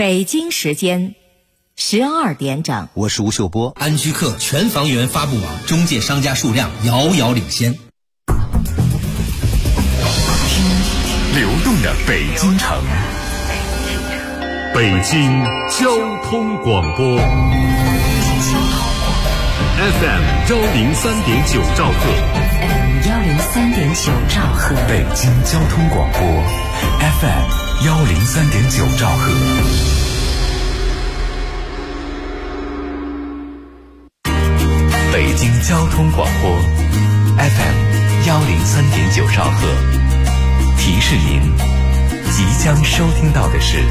北京时间12点整， 我是吴秀波。 安居客全房源发布网中介商家数量遥遥领先。 流动的北京城，北京交通广播 FM 103.9兆赫， 103.9兆赫， 北京交通广播 FM 103.9兆赫。北京交通广播 FM 103.9兆赫，提示您即将收听到的是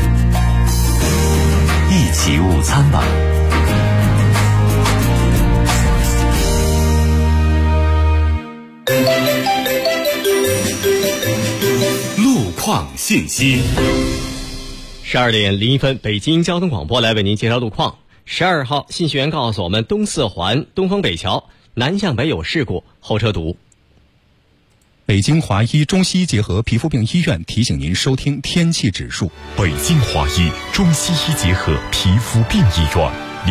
一起午餐吧。路况信息。 12点01分，北京交通广播来为您介绍路况。12号，信息员告诉我们，东四环东风北桥南向北有事故，后车堵。 北京华医中西医结合皮肤病医院提醒您收听天气指数。 北京华医中西医结合皮肤病医院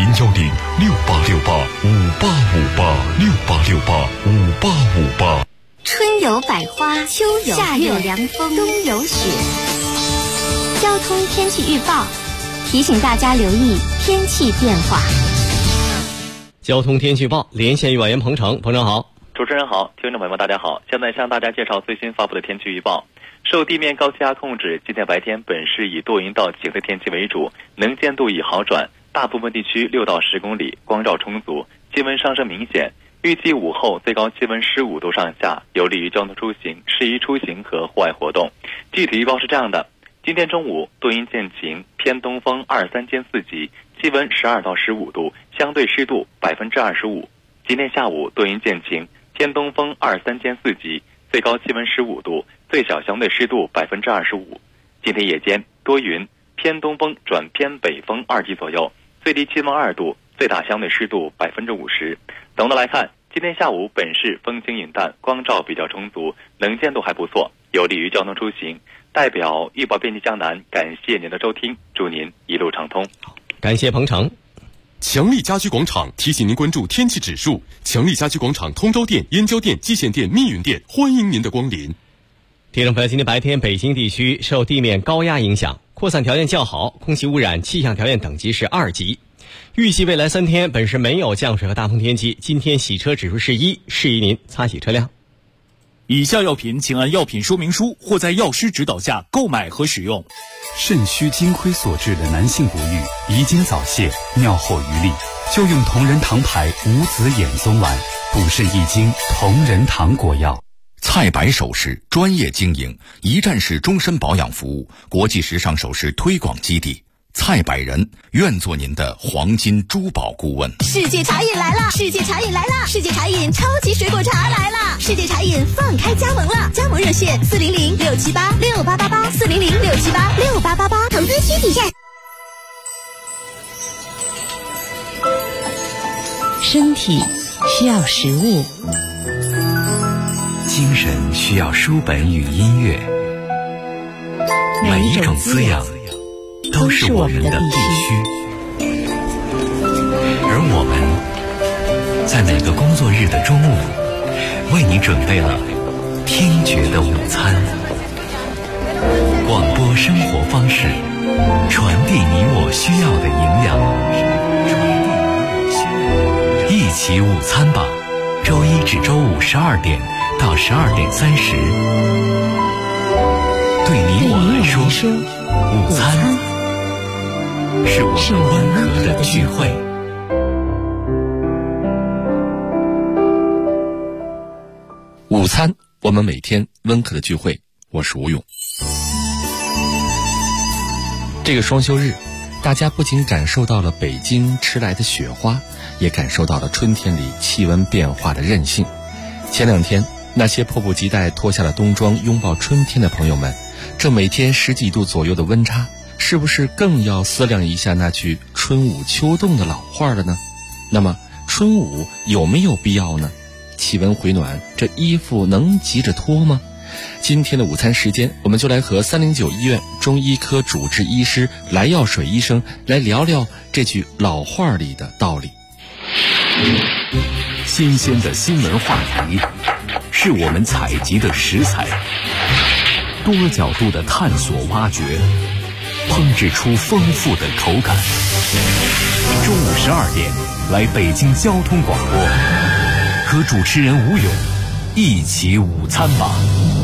，0106868586868685858。 春有百花，秋有夏有凉风，冬有雪。交通天气预报提醒大家留意天气变化。 交通天气预报连线预报员彭程，彭程好。 主持人好，听众朋友们大家好，现在向大家介绍最新发布的天气预报。受地面高气压控制，今天白天本市以多云到晴的天气为主，能见度已好转，大部分地区6到10公里，光照充足，气温上升明显。预计午后最高气温15度上下，有利于交通出行，适宜出行和户外活动。具体预报是这样的：今天中午多云见晴，偏东风2-3兼4级，气温12到15度，相对湿度25%。今天下午多云见晴，偏东风2-3兼4级，最高气温15度，最小相对湿度25%。今天夜间多云，偏东风转偏北风2级左右，最低气温2度，最大相对湿度50%。总的来看，今天下午本市风轻云淡，光照比较充足，能见度还不错，有利于交通出行。代表预报编辑江南感谢您的收听，祝您一路畅通。 感谢彭程。 强力家居广场提醒您关注天气指数。强力家居广场通州店、燕郊店、蓟县店、密云店欢迎您的光临。 听众朋友，今天白天北京地区受地面高压影响，扩散条件较好，空气污染气象条件等级是2级。预计未来3天本市没有降水和大风天气，今天洗车指数是1，适宜您擦洗车辆。 以下药品请按药品说明书或在药师指导下购买和使用。 肾虚金亏所致的男性不育、遗精早泄、尿后余力，就用同仁堂牌无籽眼松丸，补肾益精，同仁堂果药。 蔡白首饰专业经营，一站式终身保养服务，国际时尚首饰推广基地。蔡百人愿做您的黄金珠宝顾问。 世界茶饮来了，世界茶饮来了，世界茶饮超级水果茶来了！世界茶饮放开加盟了，加盟热线400-678-6888，400-678-6888，投资需谨慎。 身体需要食物， 精神需要书本与音乐，每一种滋养都是我们的必须。而我们在每个工作日的中午，为你准备了听觉的午餐。广播生活方式，传递你我需要的营养。一起午餐吧，周一至周五12点到12点30。对你我来说，午餐是我们温和的聚会。 午餐，我们每天温和的聚会。我是吴勇。这个双休日，大家不仅感受到了北京迟来的雪花，也感受到了春天里气温变化的韧性。前2天，那些迫不及待脱下了冬装拥抱春天的朋友们，这每天10几度左右的温差，是不是更要思量一下那句春捂秋冻的老话了呢？那么春捂有没有必要呢？气温回暖，这衣服能急着脱吗？ 今天的午餐时间，我们就来和309医院中医科主治医师来药水医生来聊聊这句老话里的道理。 新鲜的新闻话题是我们采集的食材，多角度的探索挖掘，烹制出丰富的口感。中午12点，来北京交通广播，和主持人吴勇一起午餐吧。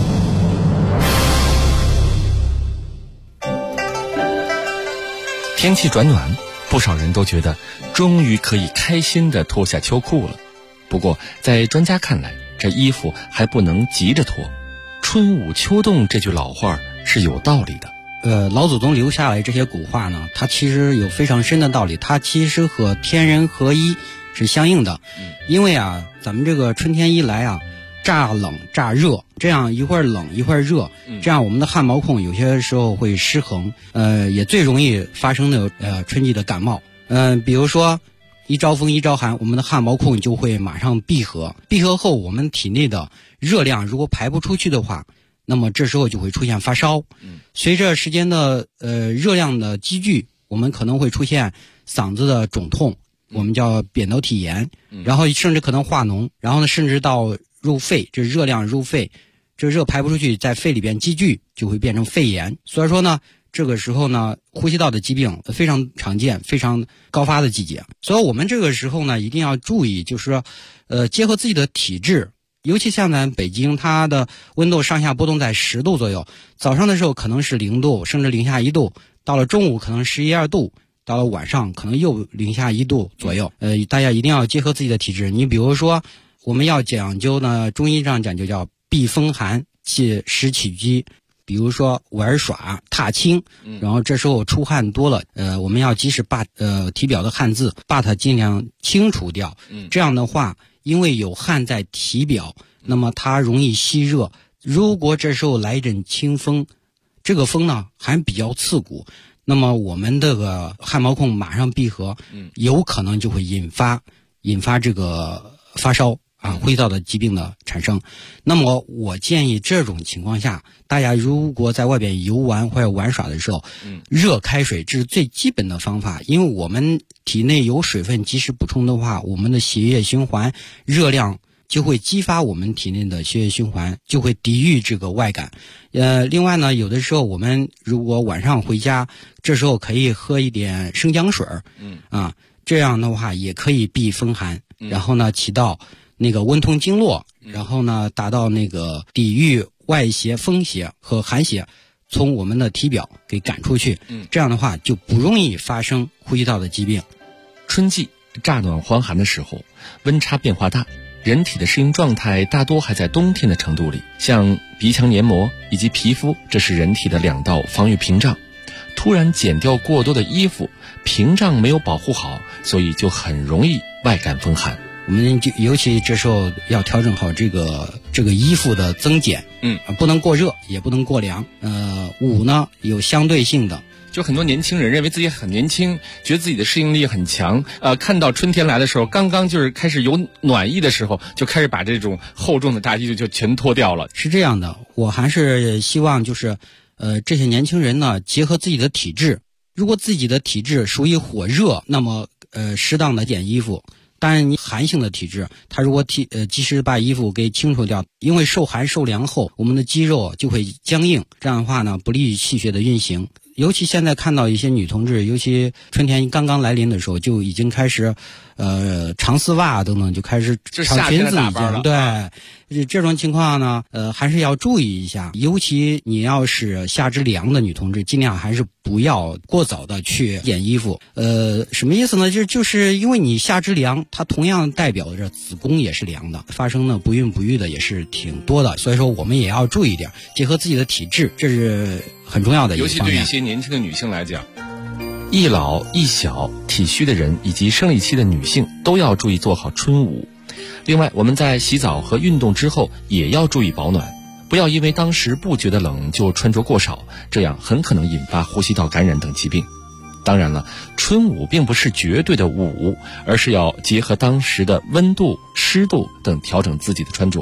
天气转暖，不少人都觉得终于可以开心地脱下秋裤了。不过在专家看来，这衣服还不能急着脱。春捂秋冻这句老话是有道理的。 老祖宗留下来这些古话呢，它其实有非常深的道理，它其实和天人合一是相应的。因为咱们这个春天一来乍冷乍热，这样一会儿冷一会儿热，这样我们的汗毛孔有些时候会失衡，也最容易发生的春季的感冒。比如说一招风一招寒，我们的汗毛孔就会马上闭合，闭合后我们体内的热量如果排不出去的话，那么这时候就会出现发烧。随着时间的热量的积聚，我们可能会出现嗓子的肿痛，我们叫扁桃体炎，然后甚至可能化脓，然后呢甚至到入肺，这热量入肺，这热排不出去，在肺里边积聚，就会变成肺炎。所以说呢，这个时候呢，呼吸道的疾病非常常见，非常高发的季节。所以我们这个时候呢，一定要注意，就是说，结合自己的体质，尤其像咱北京，它的温度上下波动在10度左右，早上的时候可能是0度，甚至零下1度，到了中午可能11、12度，到了晚上可能又零下1度左右。大家一定要结合自己的体质。你比如说，我们要讲究呢，中医上讲究叫避风寒，使起居。比如说玩耍、踏青，然后这时候出汗多了，我们要及时把体表的汗渍把它尽量清除掉。这样的话，因为有汗在体表，那么它容易吸热。如果这时候来一阵清风，这个风呢还比较刺骨，那么我们这个汗毛孔马上闭合，有可能就会引发这个发烧。呼吸道的疾病的产生。那么我建议这种情况下，大家如果在外边游玩或者玩耍的时候，热开水这是最基本的方法。因为我们体内有水分及时补充的话，我们的血液循环热量就会激发我们体内的血液循环，就会抵御这个外感。另外呢，有的时候我们如果晚上回家，这时候可以喝一点生姜水，这样的话也可以避风寒，然后呢起到那个温通经络，然后呢达到那个抵御外邪、风邪和寒邪从我们的体表给赶出去，这样的话就不容易发生呼吸道的疾病。 春季乍暖还寒的时候，温差变化大，人体的适应状态大多还在冬天的程度里。像鼻腔黏膜以及皮肤，这是人体的2道防御屏障。突然减掉过多的衣服，屏障没有保护好，所以就很容易外感风寒。 我们就尤其这时候要调整好这个衣服的增减，不能过热，也不能过凉。捂呢有相对性的。 就很多年轻人认为自己很年轻，觉得自己的适应力很强，看到春天来的时候，刚刚就是开始有暖意的时候，就开始把这种厚重的大衣就全脱掉了。 是这样的，我还是希望就是这些年轻人呢，结合自己的体质，如果自己的体质属于火热，那么适当的减衣服。当然你寒性的体质，它如果及时把衣服给清除掉，因为受寒受凉后，我们的肌肉就会僵硬，这样的话呢不利于气血的运行。尤其现在看到一些女同志，尤其春天刚刚来临的时候，就已经开始长丝袜等等就开始长裙子已经，对，这种情况呢还是要注意一下。尤其你要是下肢凉的女同志，尽量还是不要过早的去减衣服。什么意思呢？就是因为你下肢凉，它同样代表着子宫也是凉的，发生的不孕不育的也是挺多的。所以说我们也要注意一点，结合自己的体质，这是很重要的一个方面。 尤其对一些年轻的女性来讲，一老一小体虚的人以及生理期的女性都要注意做好春捂。另外，我们在洗澡和运动之后也要注意保暖，不要因为当时不觉得冷就穿着过少，这样很可能引发呼吸道感染等疾病。当然了，春捂并不是绝对的捂，而是要结合当时的温度、湿度等调整自己的穿着。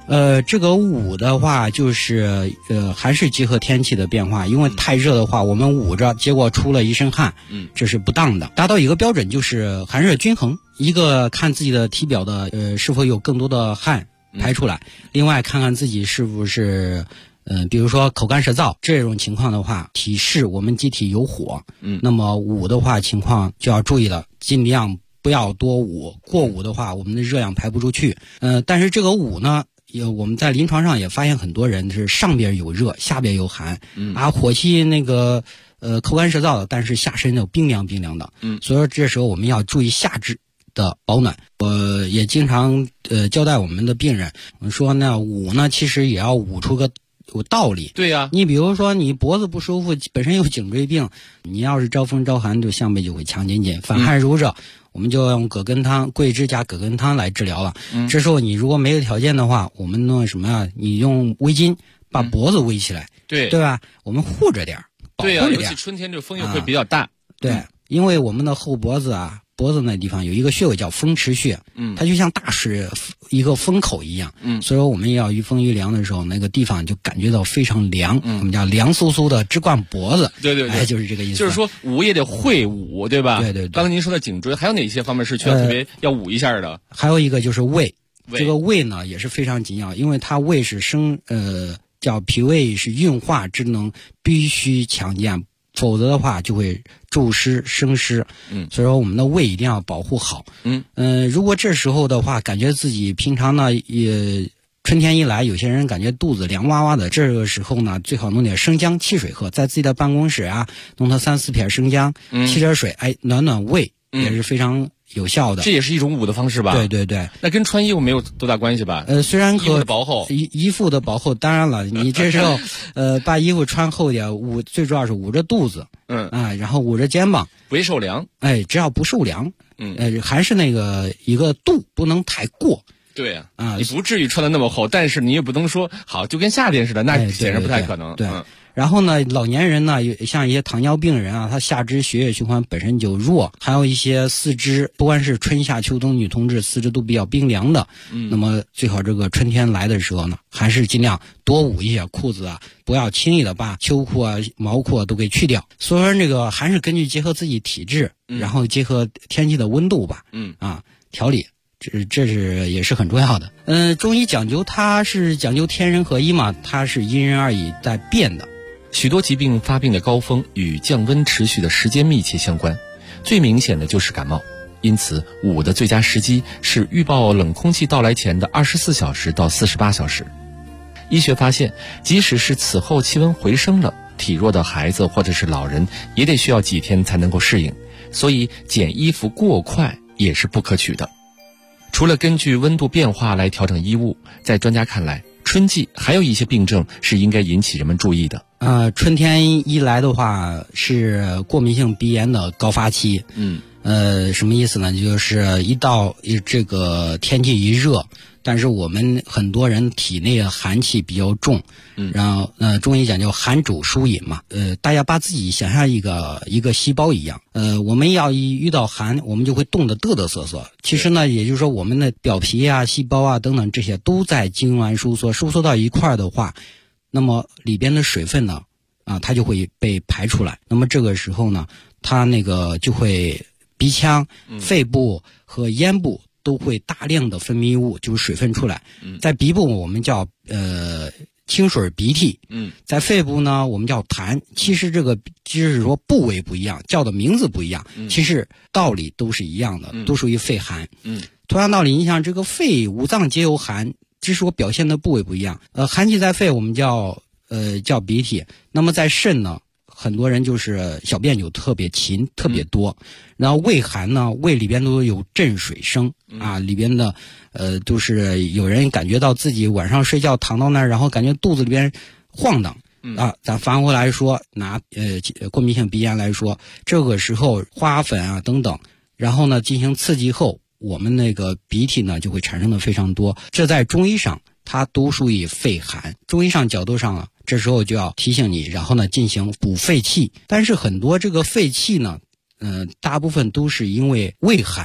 这个捂的话，就是还是结合天气的变化，因为太热的话，我们捂着，结果出了一身汗，这是不当的。达到一个标准就是寒热均衡，一个看自己的体表的是否有更多的汗排出来，另外看看自己是不是比如说口干舌燥这种情况的话，提示我们机体有火，那么捂的话情况就要注意了，尽量不要多捂，过捂的话我们的热量排不出去。但是这个捂呢，我们在临床上也发现很多人是上边有热，下边有寒，火气那个口干舌燥的，但是下身有冰凉的，所以说这时候我们要注意下肢的保暖。我也经常交代我们的病人，我们说呢捂呢其实也要捂出个有道理。 对呀， 你比如说你脖子不舒服，本身有颈椎病，你要是招风招寒，就项背就会强紧，反汗如热，我们就用葛根汤、桂枝加葛根汤来治疗了。这时候你如果没有条件的话，我们弄什么呀？你用围巾把脖子围起来，对吧？我们护着点，保护着点。 对呀，尤其春天这风又会比较大。 对，因为我们的后脖子啊，脖子那地方有一个穴位叫风池穴，它就像大水一个风口一样，所以说我们要遇风遇凉的时候，那个地方就感觉到非常凉，我们叫凉飕飕的直灌脖子。 对， 就是这个意思。 就是说捂也得会捂，对吧？ 对。 刚才您说的颈椎，还有哪些方面是需要特别要捂一下的？ 还有一个就是胃，这个胃呢也是非常紧要，因为它胃是叫脾胃是运化之能必须强健，否则的话就会注湿生湿。所以说我们的胃一定要保护好。如果这时候的话，感觉自己平常呢也春天一来，有些人感觉肚子凉哇哇的，这个时候呢最好弄点生姜汽水喝，在自己的办公室啊弄它3-4片生姜，沏点水，暖胃，也是非常有效的。 这也是一种捂的方式吧？对。那跟穿衣服没有多大关系吧？ 虽然衣服的薄厚， 衣服的薄厚，当然了，你这时候把衣服穿厚点，最主要是捂着肚子，然后捂着肩膀， 不会受凉。 只要不受凉，还是那个一个度，不能太过。 对啊，你不至于穿的那么厚，但是你也不能说好就跟夏天似的，那显然不太可能。 对。然后呢，老年人呢，像一些糖尿病人啊，他下肢血液循环本身就弱，还有一些四肢，不管是春夏秋冬女同志四肢都比较冰凉的，那么最好这个春天来的时候呢，还是尽量多捂一些裤子啊，不要轻易的把秋裤啊、毛裤啊都给去掉。所以说这个还是根据结合自己体质，然后结合天气的温度吧，调理。这是也是很重要的。中医讲究它是讲究天人合一嘛，它是因人而异在变的。 许多疾病发病的高峰与降温持续的时间密切相关，最明显的就是感冒。因此捂的最佳时机是预报冷空气到来前的24小时到48小时。医学发现，即使是此后气温回升了，体弱的孩子或者是老人也得需要几天才能够适应，所以减衣服过快也是不可取的。除了根据温度变化来调整衣物，在专家看来，春季还有一些病症是应该引起人们注意的。 春天一来的话是过敏性鼻炎的高发期。什么意思呢？就是一到这个天气一热，但是我们很多人体内的寒气比较重，然后中医讲究寒主疏饮嘛。大家把自己想象一个细胞一样，我们要一遇到寒，我们就会冻得嘚嘚瑟瑟。其实呢，也就是说我们的表皮啊、细胞啊等等这些都在痉挛收缩到一块儿的话，那么里边的水分呢，它就会被排出来。那么这个时候呢，它那个就会鼻腔、肺部和咽部都会大量的分泌物，就是水分出来。在鼻部我们叫清水鼻涕，在肺部呢我们叫痰。其实这个只是说部位不一样，叫的名字不一样，其实道理都是一样的，都属于肺寒。同样道理，你想这个肺五脏皆有寒，只是说表现的部位不一样。寒气在肺我们叫鼻涕，那么在肾呢，很多人就是小便就特别勤特别多。然后胃寒呢，胃里边都有震水声里边的都是有人感觉到自己晚上睡觉躺到那儿，然后感觉肚子里边晃荡咱反过来说，拿过敏性鼻炎来说，这个时候花粉啊等等，然后呢进行刺激后，我们那个鼻涕呢就会产生的非常多。这在中医上它都属于肺寒。中医上角度上了，这时候就要提醒你，然后呢进行补肺气。但是很多这个肺气呢大部分都是因为胃寒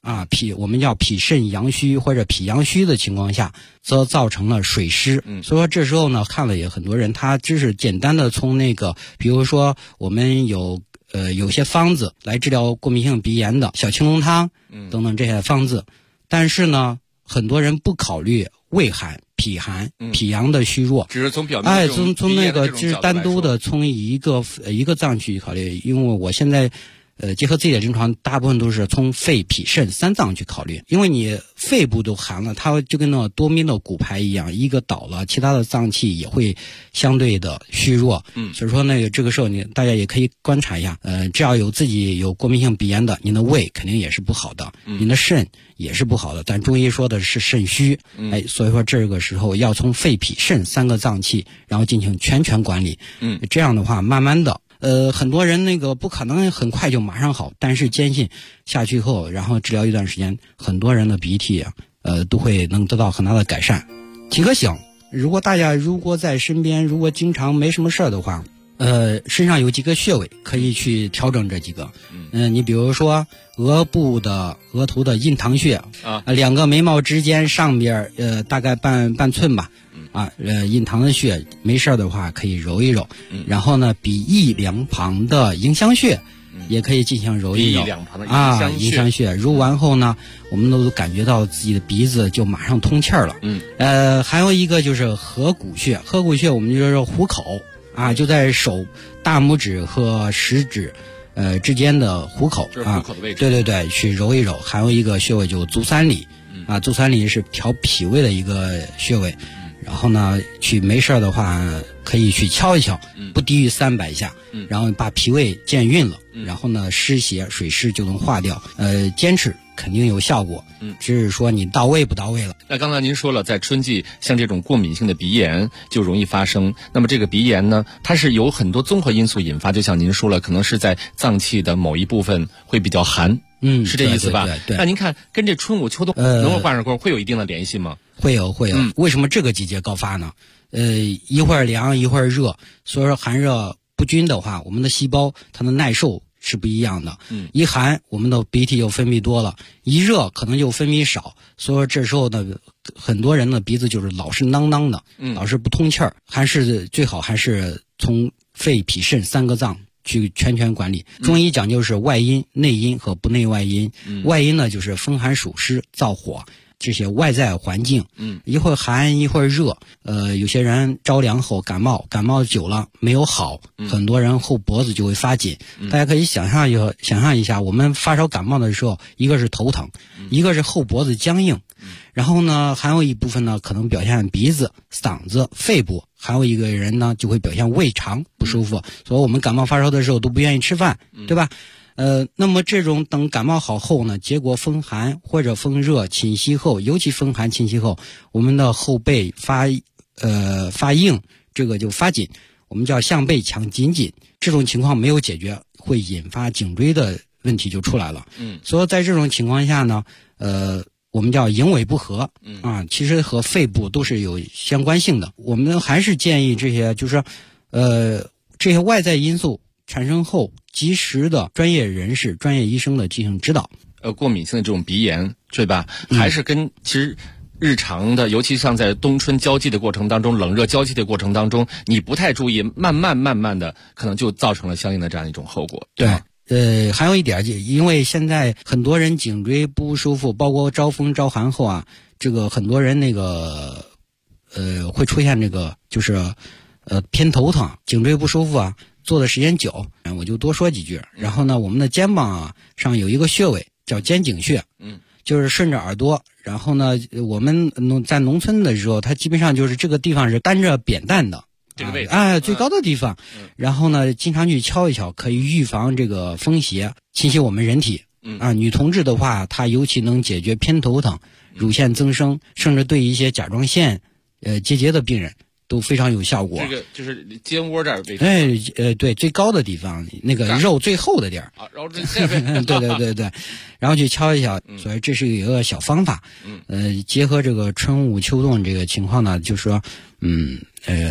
我们叫脾肾阳虚或者脾阳虚的情况下，则造成了水湿。所以说这时候呢，看了也很多人，他只是简单的从那个，比如说我们有些方子来治疗过敏性鼻炎的小青龙汤等等这些方子，但是呢，很多人不考虑胃寒、脾寒、脾阳的虚弱， 只是从表面从那个只是单独的从一个脏去考虑。因为我现在结合自己的临床，大部分都是从肺、脾、肾三脏去考虑。因为你肺部都寒了，它就跟那多米诺骨牌一样，一个倒了，其他的脏器也会相对的虚弱。所以说这个时候大家也可以观察一下，只要自己有过敏性鼻炎的，您的胃肯定也是不好的，您的肾也是不好的。但中医说的是肾虚，所以说这个时候要从肺、脾、肾三个脏器，然后进行全权管理。这样的话，慢慢的。很多人不可能很快就马上好，但是坚信下去后，然后治疗一段时间，很多人的鼻涕都会能得到很大的改善。提个醒，大家在身边，如果经常没什么事儿的话，身上有几个穴位可以去调整这几个。你比如说额头的印堂穴两个眉毛之间上边大概半寸吧。印堂的穴没事的话可以揉一揉，然后呢，鼻翼两旁的迎香穴也可以进行揉一揉。 鼻翼两旁的迎香穴揉完后呢，我们都感觉到自己的鼻子就马上通气儿了。还有一个就是合谷穴，合谷穴我们就说虎口就在手大拇指和食指之间的虎口虎口的位置。 对，去揉一揉。还有一个穴位就足三里足三里是调脾胃的一个穴位。然后呢，没事的话可以去敲一敲，不低于300下，然后把脾胃健运了，然后呢，湿邪水湿就能化掉。坚持肯定有效果，只是说你到位不到位了。 那刚才您说了，在春季像这种过敏性的鼻炎就容易发生。那么这个鼻炎呢，它是有很多综合因素引发，就像您说了，可能是在脏器的某一部分会比较寒。是这意思吧？ 对。 那您看跟这春捂秋冬能够挂上钩，会有一定的联系吗？ 会有。为什么这个季节高发呢？一会儿凉一会儿热，所以说寒热不均的话，我们的细胞它的耐受是不一样的。一寒我们的鼻涕就分泌多了，一热可能就分泌少，所以说这时候呢，很多人的鼻子就是老是囔囔的，老是不通气儿，最好还是从肺、脾、肾三个脏去全管理。中医讲究是外阴、内阴和不内外阴。外阴呢就是风寒暑湿燥火这些外在环境，一会儿寒一会儿热，有些人着凉后感冒久了没有好，很多人后脖子就会发紧。大家可以想象一下，我们发烧感冒的时候，一个是头疼，一个是后脖子僵硬，然后呢，还有一部分呢可能表现鼻子、嗓子、肺部，还有一个人呢就会表现胃肠不舒服。所以我们感冒发烧的时候都不愿意吃饭，对吧？那么这种等感冒好后呢，结果风寒或者风热侵袭后，尤其风寒侵袭后，我们的后背发硬，这个就发紧，我们叫项背强紧，这种情况没有解决，会引发颈椎的问题就出来了。所以在这种情况下呢，我们叫营卫不和其实和肺部都是有相关性的。我们还是建议这些就是这些外在因素产生后，及时的专业人士、专业医生的进行指导。 过敏性的这种鼻炎，对吧？还是跟其实日常的，尤其像在冬春交际的过程当中，冷热交替的过程当中，你不太注意，慢慢的，可能就造成了相应的这样一种后果。 对，还有一点，因为现在很多人颈椎不舒服，包括招风招寒后这个很多人会出现就是偏头疼、颈椎不舒服坐的时间久，我就多说几句。然后呢，我们的肩膀上有一个穴位叫肩颈穴，就是顺着耳朵。然后呢，我们在农村的时候，它基本上就是这个地方是担着扁担的， 这个位置最高的地方。然后呢，经常去敲一敲，可以预防这个风邪侵袭我们人体。女同志的话，她尤其能解决偏头疼、乳腺增生，甚至对一些甲状腺结节的病人都非常有效果。 这个就是肩窝这儿位置。 对，最高的地方，那个肉最厚的地儿。 然后这下面对，然后去敲一敲。所以这是一个小方法。结合这个春捂秋冻这个情况呢，就是说，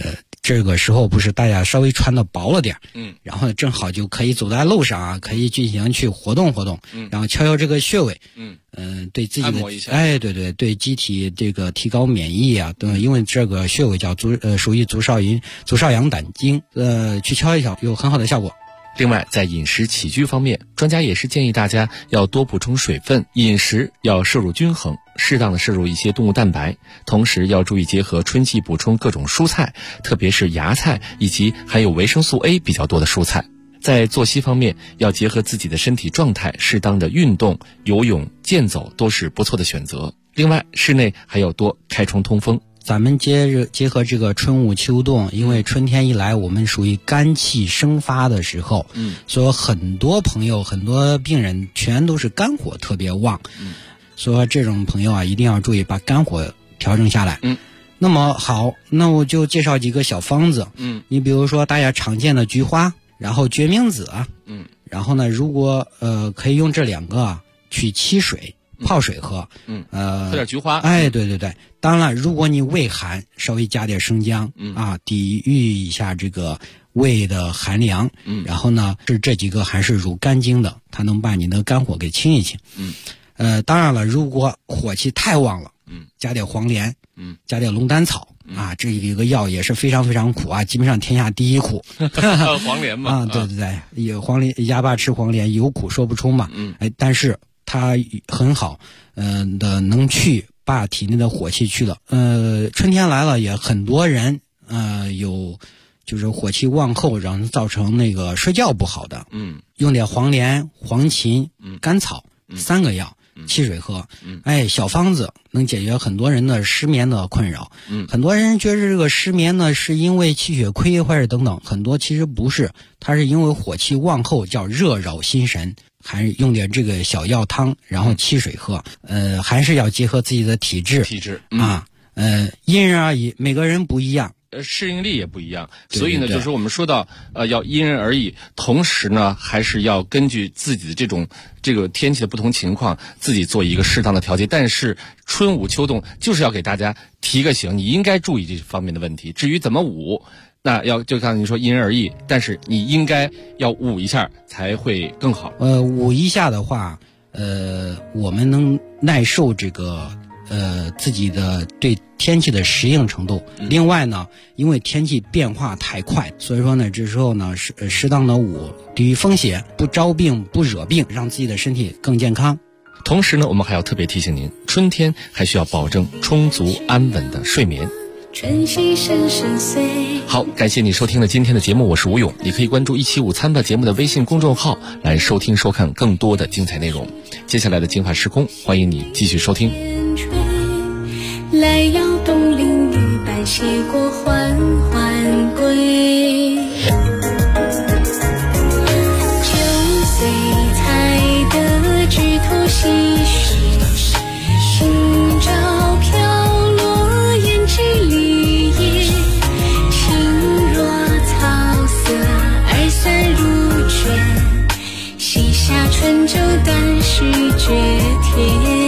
这个时候不是大家稍微穿的薄了点，然后正好就可以走在路上啊，可以进行去活动活动，然后敲敲这个穴位，对自己的对机体这个提高免疫啊，对，因为这个穴位叫属于足少阳胆经，去敲一敲有很好的效果。 另外，在饮食起居方面，专家也是建议大家要多补充水分，饮食要摄入均衡，适当的摄入一些动物蛋白，同时要注意结合春季补充各种蔬菜，特别是芽菜以及含有维生素 A 比较多的蔬菜。在作息方面，要结合自己的身体状态，适当的运动、游泳、健走都是不错的选择。另外，室内还要多开窗通风。 咱们结合这个春捂秋冻，因为春天一来，我们属于肝气生发的时候，所以很多朋友、很多病人全都是肝火特别旺，所以这种朋友啊，一定要注意把肝火调整下来。那么好，那我就介绍几个小方子。你比如说大家常见的菊花，然后决明子，然后呢，如果可以用这2个去沏水。泡水喝， 喝点菊花， 对，当然如果你胃寒，稍微加点生姜，抵御一下这个胃的寒凉，然后呢，这几个还是入肝经的，它能把你的肝火给清一清，当然了，如果火气太旺了，加点黄连，加点龙胆草。这一个药也是非常非常苦啊，基本上天下第一苦。 黄连嘛， 对，有黄连，哑巴吃黄连，有苦说不出嘛。但是它很好，能把体内的火气去了。春天来了，也很多人有就是火气旺后，然后造成那个睡觉不好的。用点黄连、黄芩、甘草3个药。沏水喝，小方子能解决很多人的失眠的困扰。很多人觉得这个失眠呢是因为气血亏或者等等，很多其实不是，它是因为火气旺后叫热扰心神，还是用点这个小药汤，然后沏水喝。还是要结合自己的体质因人而异，每个人不一样。 适应力也不一样，所以呢，就是我们说到要因人而异，同时呢，还是要根据自己的这个天气的不同情况，自己做一个适当的调节。但是春捂秋冻就是要给大家提个醒，你应该注意这方面的问题。至于怎么捂，那就刚才你说因人而异，但是你应该要捂一下才会更好。 捂一下的话，我们能耐受这个。自己的对天气的适应程度。另外呢，因为天气变化太快，所以说呢，这时候呢适当的捂，抵御风险，不招病不惹病，让自己的身体更健康。 同时呢，我们还要特别提醒您，春天还需要保证充足安稳的睡眠。好，感谢你收听了今天的节目，我是吴勇。你可以关注175餐吧节目的微信公众号来收听收看更多的精彩内容。接下来的精华时空，欢迎你继续收听。 来摇动林里白鞋过缓缓归，9岁才得枝头细雪，今朝飘落胭脂绿叶，轻若草色耳酸如卷，西夏春秋淡是绝帖。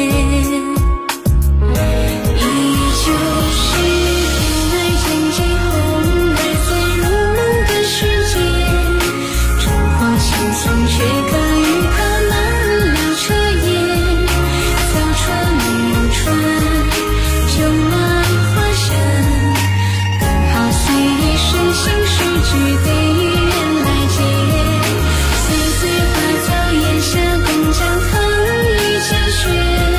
岁岁花草檐下，共将唐雨千雪。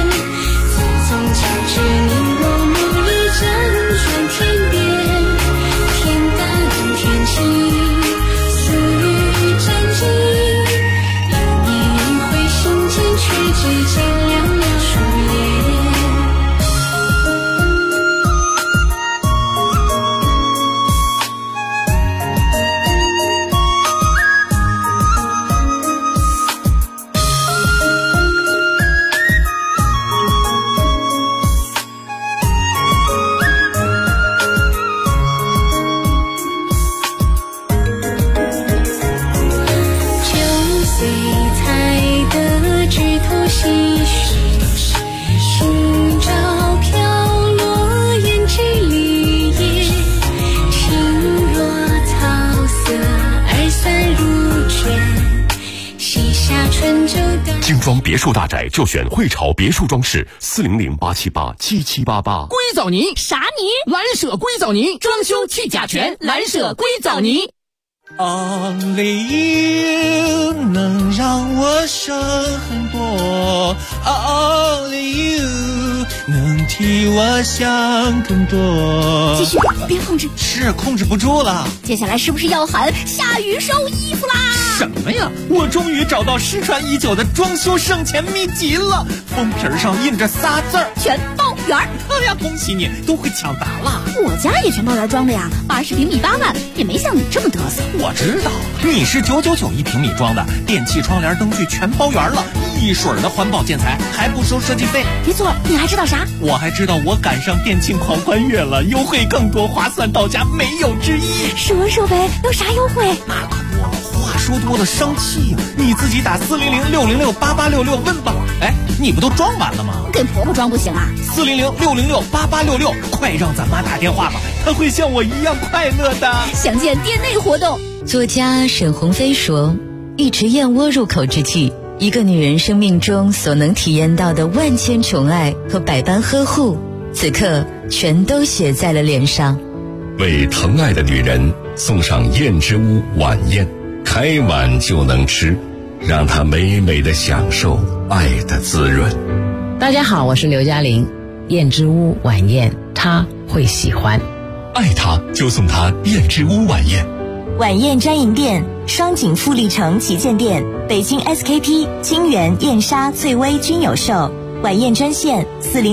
精装别墅大宅就选汇潮别墅装饰，400-878-7788。 硅藻泥啥泥？ 蓝舍硅藻泥，装修去甲醛，蓝舍硅藻泥。 Only you 能让我省很多 ，Only you 能替我想更多。 继续，别控制， 是控制不住了。 接下来是不是要喊下雨收衣服啦？ 什么呀？我终于找到失传已久的装修省钱秘籍了，封皮上印着仨字儿： 全包圆。 哎呀，恭喜你，都会抢答了。 我家也全包圆装的呀，80平米8万，也没像你这么嘚瑟。 我知道，你是999一平米装的，电器、窗帘、灯具全包圆了，一水的环保建材，还不收设计费。 别错，你还知道啥？ 我还知道我赶上电竞狂欢月了，优惠更多，划算到家没有之一。 说说呗，有啥优惠？ 那可不，话说多了生气呀！你自己打400-606-8866问吧。哎，你不都装完了吗？ 跟婆婆装不行啊 ！400-606-8866，快让咱妈打电话吧，她会像我一样快乐的。 详见店内活动。 作家沈鸿飞说，一池燕窝入口之际，一个女人生命中所能体验到的万千宠爱和百般呵护，此刻全都写在了脸上。 为疼爱的女人送上燕之屋晚宴，开碗就能吃，让她美美的享受爱的滋润。 大家好，我是刘嘉玲。燕之屋晚宴，她会喜欢。 爱她就送她燕之屋晚宴。 晚宴专营店：双井富力城旗舰店、北京 SKP、金源、燕莎、翠微均有售。晚宴专线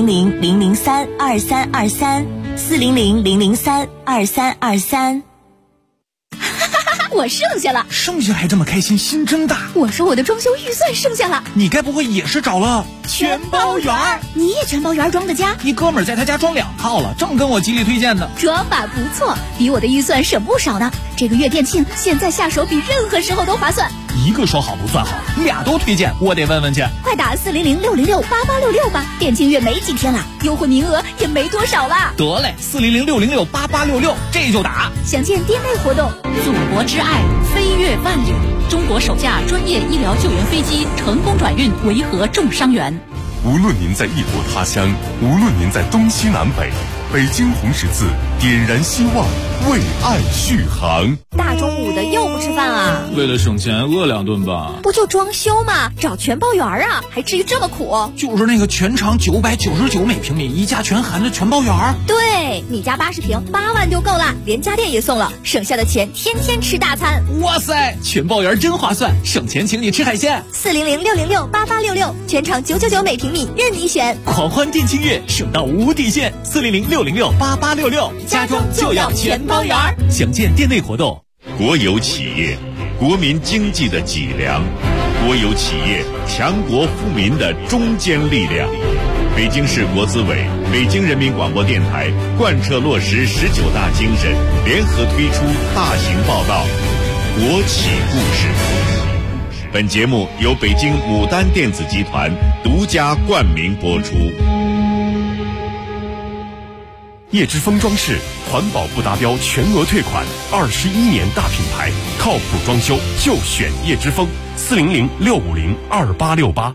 400-003-2323，400-003-2323。 我剩下了， 剩下还这么开心，心真大。 我说我的装修预算剩下了， 你该不会也是找了全包圆？你也全包圆装的家？ 一哥们儿在他家装2套了，正跟我极力推荐呢。 装法不错，比我的预算省不少呢。这个月店庆，现在下手比任何时候都划算。 一个说好不算好，2都推荐，我得问问去。 快打400-606-8866吧，店庆月没几天了，优惠名额也没多少了。 得嘞，400-606-8866，这就打。 详见店内活动。 祖国之爱，飞越万里。中国首架专业医疗救援飞机成功转运维和重伤员。 无论您在异国他乡，无论您在东西南北，北京红十字点燃希望，为爱续航。 大中午的又不吃饭啊？ 为了省钱，饿2顿吧。 不就装修吗？找全包圆啊，还至于这么苦？ 就是那个全长999每平米，一家全含的全包圆。 对，你家80平8万就够了，连家电也送了，省下的钱天天吃大餐。 哇塞，全包圆真划算，省钱请你吃海鲜。 400-606-8866，全长999每平米，任你选。 狂欢店庆月，省到无底线。400-606-8866，家装就要全包圆。详见店内活动。 国有企业，国民经济的脊梁；国有企业，强国富民的中坚力量。北京市国资委、北京人民广播电台贯彻落实19大精神，联合推出大型报道《国企故事》。本节目由北京牡丹电子集团独家冠名播出。叶之峰装饰，环保不达标全额退款，21年大品牌，靠谱装修就选叶之峰。400-650-2868。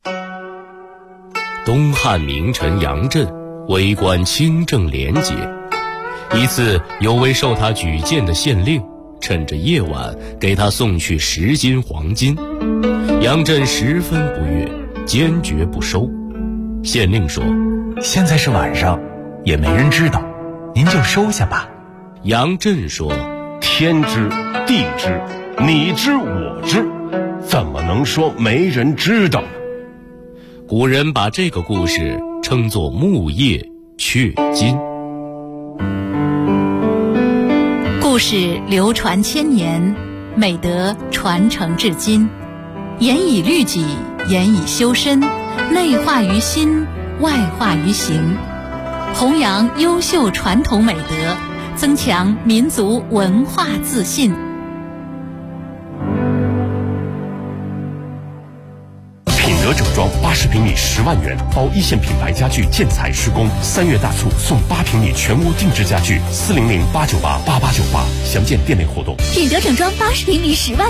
东汉名臣杨震为官清正廉洁，一次有位受他举荐的县令趁着夜晚给他送去10斤黄金，杨震十分不悦，坚决不收。县令说： 现在是晚上，也没人知道，您就收下吧。 杨震说： 天知地知，你知我知，怎么能说没人知道呢？ 古人把这个故事称作木叶雀金。 故事流传千年，美德传承至今，严以律己，严以修身，内化于心，外化于行，弘扬优秀传统美德，增强民族文化自信。 品德整装80平米10万元，包一线品牌家具建材施工，3月大促送8平米全屋定制家具，400-898-8898，详见店内活动。 品德整装80平米10万